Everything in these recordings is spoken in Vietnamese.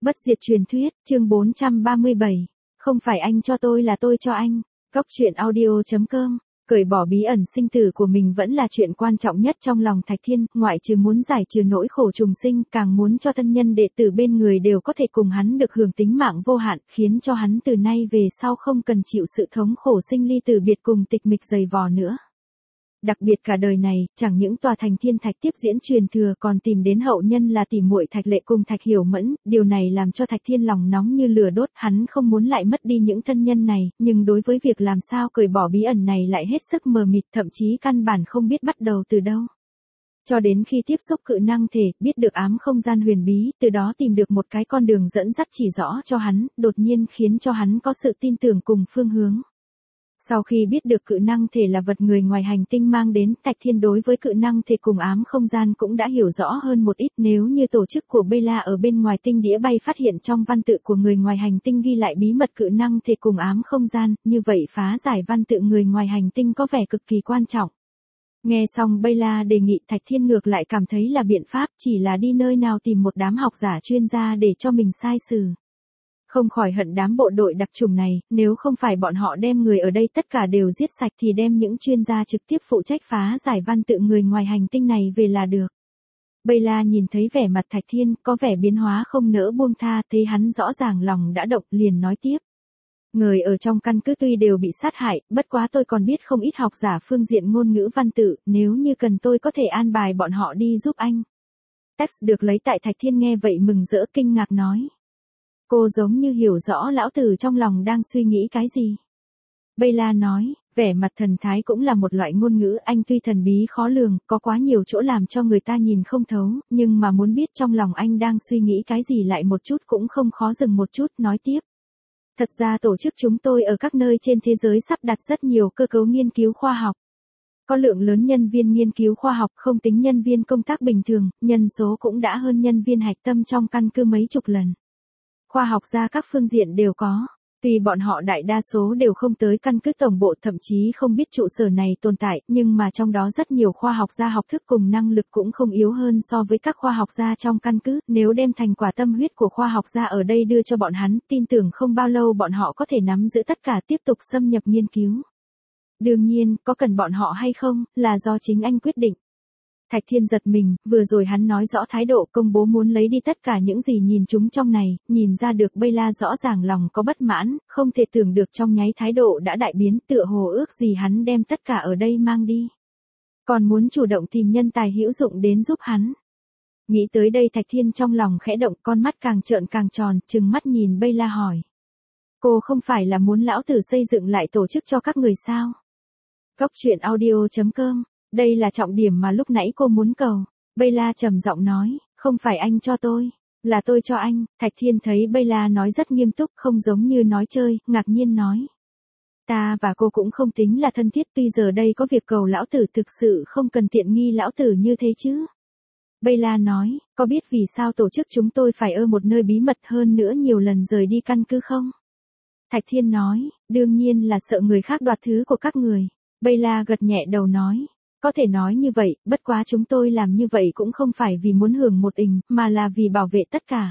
Bất diệt truyền thuyết, chương 437. Không phải anh cho tôi là tôi cho anh. Góc truyện audio.com. Cởi bỏ bí ẩn sinh tử của mình vẫn là chuyện quan trọng nhất trong lòng Thạch Thiên, ngoại trừ muốn giải trừ nỗi khổ trùng sinh, càng muốn cho thân nhân đệ tử bên người đều có thể cùng hắn được hưởng tính mạng vô hạn, khiến cho hắn từ nay về sau không cần chịu sự thống khổ sinh ly tử biệt cùng tịch mịch dày vò nữa. Đặc biệt cả đời này, chẳng những tòa thành thiên thạch tiếp diễn truyền thừa còn tìm đến hậu nhân là tỷ muội Thạch Lệ cùng Thạch Hiểu Mẫn, điều này làm cho Thạch Thiên lòng nóng như lửa đốt, hắn không muốn lại mất đi những thân nhân này, nhưng đối với việc làm sao cởi bỏ bí ẩn này lại hết sức mờ mịt, thậm chí căn bản không biết bắt đầu từ đâu. Cho đến khi tiếp xúc cự năng thể, biết được ám không gian huyền bí, từ đó tìm được một cái con đường dẫn dắt chỉ rõ cho hắn, đột nhiên khiến cho hắn có sự tin tưởng cùng phương hướng. Sau khi biết được cự năng thể là vật người ngoài hành tinh mang đến, Thạch Thiên đối với cự năng thể cùng ám không gian cũng đã hiểu rõ hơn một ít. Nếu như tổ chức của Bella ở bên ngoài tinh đĩa bay phát hiện trong văn tự của người ngoài hành tinh ghi lại bí mật cự năng thể cùng ám không gian, như vậy phá giải văn tự người ngoài hành tinh có vẻ cực kỳ quan trọng. Nghe xong Bella đề nghị, Thạch Thiên ngược lại cảm thấy là biện pháp, chỉ là đi nơi nào tìm một đám học giả chuyên gia để cho mình sai xử. Không khỏi hận đám bộ đội đặc chủng này, nếu không phải bọn họ đem người ở đây tất cả đều giết sạch thì đem những chuyên gia trực tiếp phụ trách phá giải văn tự người ngoài hành tinh này về là được. Bella nhìn thấy vẻ mặt Thạch Thiên, có vẻ biến hóa không nỡ buông tha, thấy hắn rõ ràng lòng đã động, liền nói tiếp. Người ở trong căn cứ tuy đều bị sát hại, bất quá tôi còn biết không ít học giả phương diện ngôn ngữ văn tự, nếu như cần tôi có thể an bài bọn họ đi giúp anh. Text được lấy tại Thạch Thiên nghe vậy mừng rỡ kinh ngạc nói. Cô giống như hiểu rõ lão tử trong lòng đang suy nghĩ cái gì. Bella nói, vẻ mặt thần thái cũng là một loại ngôn ngữ, anh tuy thần bí khó lường, có quá nhiều chỗ làm cho người ta nhìn không thấu, nhưng mà muốn biết trong lòng anh đang suy nghĩ cái gì lại một chút cũng không khó, dừng một chút, nói tiếp. Thật ra tổ chức chúng tôi ở các nơi trên thế giới sắp đặt rất nhiều cơ cấu nghiên cứu khoa học. Có lượng lớn nhân viên nghiên cứu khoa học, không tính nhân viên công tác bình thường, nhân số cũng đã hơn nhân viên hạch tâm trong căn cứ mấy chục lần. Khoa học gia các phương diện đều có, tuy bọn họ đại đa số đều không tới căn cứ tổng bộ, thậm chí không biết trụ sở này tồn tại, nhưng mà trong đó rất nhiều khoa học gia học thức cùng năng lực cũng không yếu hơn so với các khoa học gia trong căn cứ, nếu đem thành quả tâm huyết của khoa học gia ở đây đưa cho bọn hắn, tin tưởng không bao lâu bọn họ có thể nắm giữ tất cả, tiếp tục xâm nhập nghiên cứu. Đương nhiên, có cần bọn họ hay không, là do chính anh quyết định. Thạch Thiên giật mình, vừa rồi hắn nói rõ thái độ công bố muốn lấy đi tất cả những gì nhìn chúng trong này, nhìn ra được Bella rõ ràng lòng có bất mãn, không thể tưởng được trong nháy thái độ đã đại biến, tựa hồ ước gì hắn đem tất cả ở đây mang đi. Còn muốn chủ động tìm nhân tài hữu dụng đến giúp hắn. Nghĩ tới đây Thạch Thiên trong lòng khẽ động, con mắt càng trợn càng tròn, trừng mắt nhìn Bella hỏi. Cô không phải là muốn lão tử xây dựng lại tổ chức cho các người sao? Góc truyện audio.com. Đây là trọng điểm mà lúc nãy cô muốn cầu. Bella trầm giọng nói, không phải anh cho tôi, là tôi cho anh. Thạch Thiên thấy Bella nói rất nghiêm túc, không giống như nói chơi, ngạc nhiên nói. Ta và cô cũng không tính là thân thiết, tuy giờ đây có việc cầu lão tử, thực sự không cần tiện nghi lão tử như thế chứ. Bella nói, có biết vì sao tổ chức chúng tôi phải ở một nơi bí mật, hơn nữa nhiều lần rời đi căn cứ không? Thạch Thiên nói, đương nhiên là sợ người khác đoạt thứ của các người. Bella gật nhẹ đầu nói. Có thể nói như vậy, bất quá chúng tôi làm như vậy cũng không phải vì muốn hưởng một ình, mà là vì bảo vệ tất cả.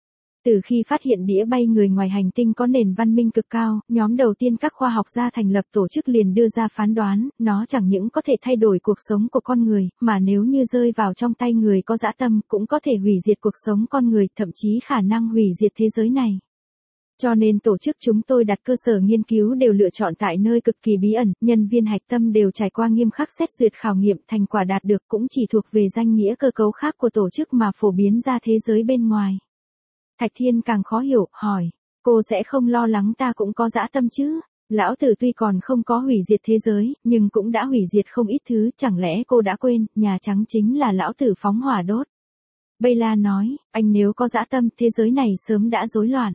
Từ khi phát hiện đĩa bay người ngoài hành tinh có nền văn minh cực cao, nhóm đầu tiên các khoa học gia thành lập tổ chức liền đưa ra phán đoán, nó chẳng những có thể thay đổi cuộc sống của con người, mà nếu như rơi vào trong tay người có dã tâm, cũng có thể hủy diệt cuộc sống con người, thậm chí khả năng hủy diệt thế giới này. Cho nên tổ chức chúng tôi đặt cơ sở nghiên cứu đều lựa chọn tại nơi cực kỳ bí ẩn, nhân viên hạch tâm đều trải qua nghiêm khắc xét duyệt khảo nghiệm, thành quả đạt được cũng chỉ thuộc về danh nghĩa cơ cấu khác của tổ chức mà phổ biến ra thế giới bên ngoài. Thạch Thiên càng khó hiểu, hỏi, cô sẽ không lo lắng ta cũng có dã tâm chứ? Lão tử tuy còn không có hủy diệt thế giới, nhưng cũng đã hủy diệt không ít thứ, chẳng lẽ cô đã quên, Nhà Trắng chính là lão tử phóng hỏa đốt. Bella nói, anh nếu có dã tâm, thế giới này sớm đã rối loạn.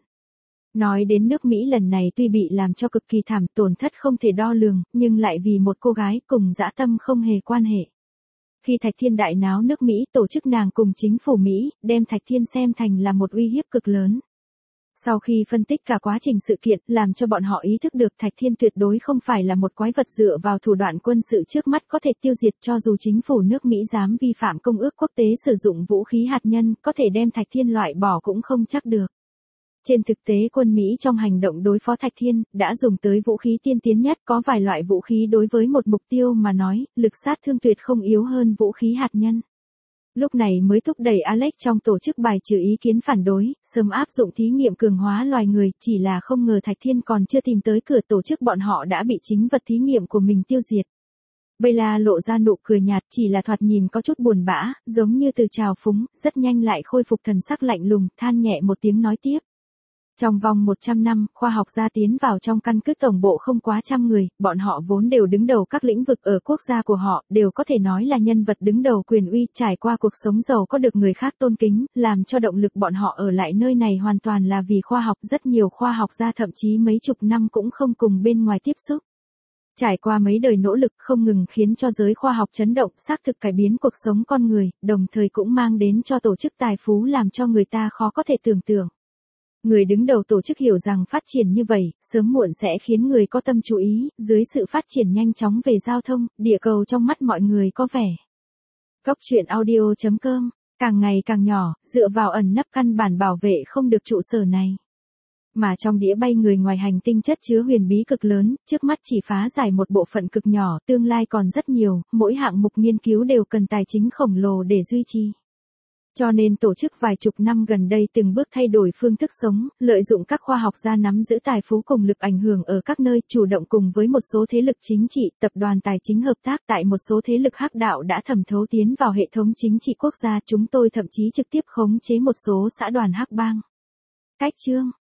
Nói đến nước Mỹ lần này tuy bị làm cho cực kỳ thảm, tổn thất không thể đo lường, nhưng lại vì một cô gái cùng dã tâm không hề quan hệ. Khi Thạch Thiên đại náo nước Mỹ, tổ chức nàng cùng chính phủ Mỹ, đem Thạch Thiên xem thành là một uy hiếp cực lớn. Sau khi phân tích cả quá trình sự kiện, làm cho bọn họ ý thức được Thạch Thiên tuyệt đối không phải là một quái vật dựa vào thủ đoạn quân sự trước mắt có thể tiêu diệt, cho dù chính phủ nước Mỹ dám vi phạm công ước quốc tế sử dụng vũ khí hạt nhân, có thể đem Thạch Thiên loại bỏ cũng không chắc được. Trên thực tế quân Mỹ trong hành động đối phó Thạch Thiên, đã dùng tới vũ khí tiên tiến nhất, có vài loại vũ khí đối với một mục tiêu mà nói, lực sát thương tuyệt không yếu hơn vũ khí hạt nhân. Lúc này mới thúc đẩy Alex trong tổ chức bài trừ ý kiến phản đối, sớm áp dụng thí nghiệm cường hóa loài người, chỉ là không ngờ Thạch Thiên còn chưa tìm tới cửa tổ chức bọn họ đã bị chính vật thí nghiệm của mình tiêu diệt. Bella lộ ra nụ cười nhạt, chỉ là thoạt nhìn có chút buồn bã, giống như từ trào phúng, rất nhanh lại khôi phục thần sắc lạnh lùng, than nhẹ một tiếng nói tiếp. Trong vòng 100 năm, khoa học gia tiến vào trong căn cứ tổng bộ không quá 100 người, bọn họ vốn đều đứng đầu các lĩnh vực ở quốc gia của họ, đều có thể nói là nhân vật đứng đầu quyền uy, trải qua cuộc sống giàu có được người khác tôn kính, làm cho động lực bọn họ ở lại nơi này hoàn toàn là vì khoa học, rất nhiều khoa học gia thậm chí mấy chục năm cũng không cùng bên ngoài tiếp xúc. Trải qua mấy đời nỗ lực không ngừng khiến cho giới khoa học chấn động, xác thực cải biến cuộc sống con người, đồng thời cũng mang đến cho tổ chức tài phú làm cho người ta khó có thể tưởng tượng. Người đứng đầu tổ chức hiểu rằng phát triển như vậy, sớm muộn sẽ khiến người có tâm chú ý, dưới sự phát triển nhanh chóng về giao thông, địa cầu trong mắt mọi người có vẻ. Góc truyện audio.com, càng ngày càng nhỏ, dựa vào ẩn nấp căn bản bảo vệ không được trụ sở này. Mà trong đĩa bay người ngoài hành tinh chất chứa huyền bí cực lớn, trước mắt chỉ phá giải một bộ phận cực nhỏ, tương lai còn rất nhiều, mỗi hạng mục nghiên cứu đều cần tài chính khổng lồ để duy trì. Cho nên tổ chức vài chục năm gần đây từng bước thay đổi phương thức sống, lợi dụng các khoa học gia nắm giữ tài phú cùng lực ảnh hưởng ở các nơi, chủ động cùng với một số thế lực chính trị, tập đoàn tài chính hợp tác, tại một số thế lực hắc đạo đã thẩm thấu tiến vào hệ thống chính trị quốc gia, chúng tôi thậm chí trực tiếp khống chế một số xã đoàn hắc bang. Cách chương